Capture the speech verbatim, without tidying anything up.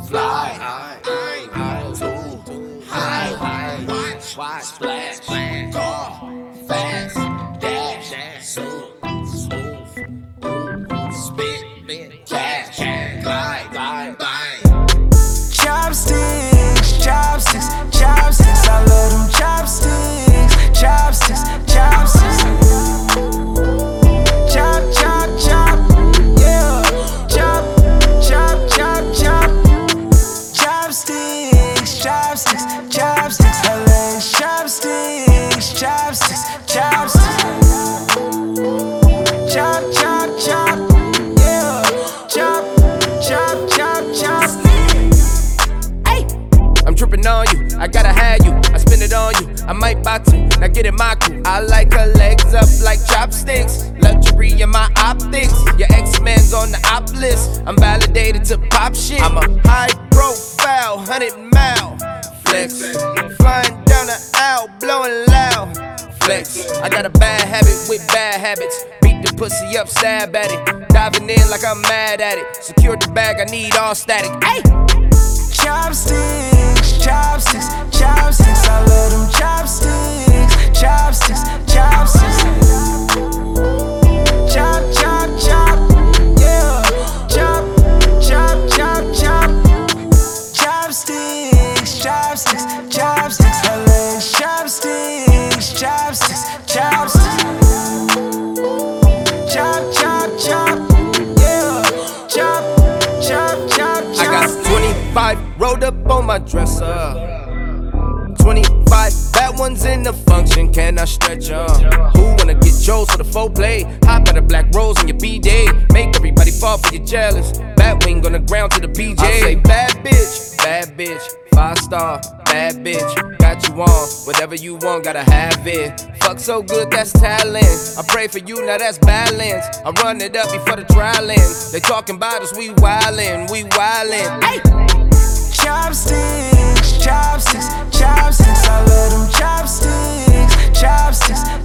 fly, high, too high, watch, watch, splash, car, fast, dash, zoom, smooth, spit, cash, glide, glide, glide. Chopsticks, chopsticks, chopsticks, I love them chopsticks, chopsticks, chopsticks. Chop, chop, chop, yeah. Chop, chop, chop, chop. Chopsticks, chopsticks, chopsticks, I love chopsticks, chopsticks, chopsticks. Chop, chop, chop, yeah. Chop, chop, chop, chop. I'm tripping on you, I gotta have you, I spend it on you, I might buy two, now get in my crew. I like her legs up like chopsticks, luxury in my optics. Your X-Men's on the op list, I'm validated to pop shit. I'm a high profile, hundred mile flex, flying down the aisle, blowing loud flex. I got a bad habit with bad habits, beat the pussy up, stab at it, diving in like I'm mad at it. Secure the bag, I need all static. Ay! Chopsticks, chopsticks, chopsticks, I love them chopsticks, chopsticks, chopsticks. Chop, chop, chop, yeah. Chop, chop, chop, chop. Chopsticks, chopsticks, chopsticks, I love chopsticks, chopsticks, chopsticks. Chop, chop, chop, yeah. Chop, chop, chop, chop. I got twenty-five rolled up on my dresser. twenty-five bad ones in the function, can I stretch 'em? Who wanna get Joe's for the full play? Hop out of black rose on your B-day. Make everybody fall for your jealous. Bat wing on the ground to the P J. I say bad bitch, bad bitch, five star, bad bitch. Got you on, whatever you want, gotta have it. Fuck so good, that's talent. I pray for you, now that's balance. I run it up before the trial end. They talking about us, we wildin', we wildin'. Hey! Chopsticks, chopsticks, chopsticks, I love them chopsticks, chopsticks,